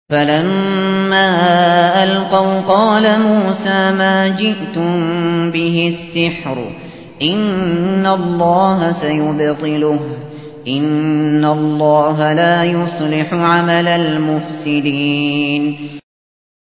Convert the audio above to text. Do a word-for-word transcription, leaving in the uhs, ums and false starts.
فَلَمَّا أَلْقَوْا قَالَ مُوسَىٰ مَا جِئْتُم بِهِ السِّحْرُ ۖ إِنَّ اللَّهَ سَيُبْطِلُهُ ۖ إِنَّ اللَّهَ لَا يُصْلِحُ عَمَلَ الْمُفْسِدِينَ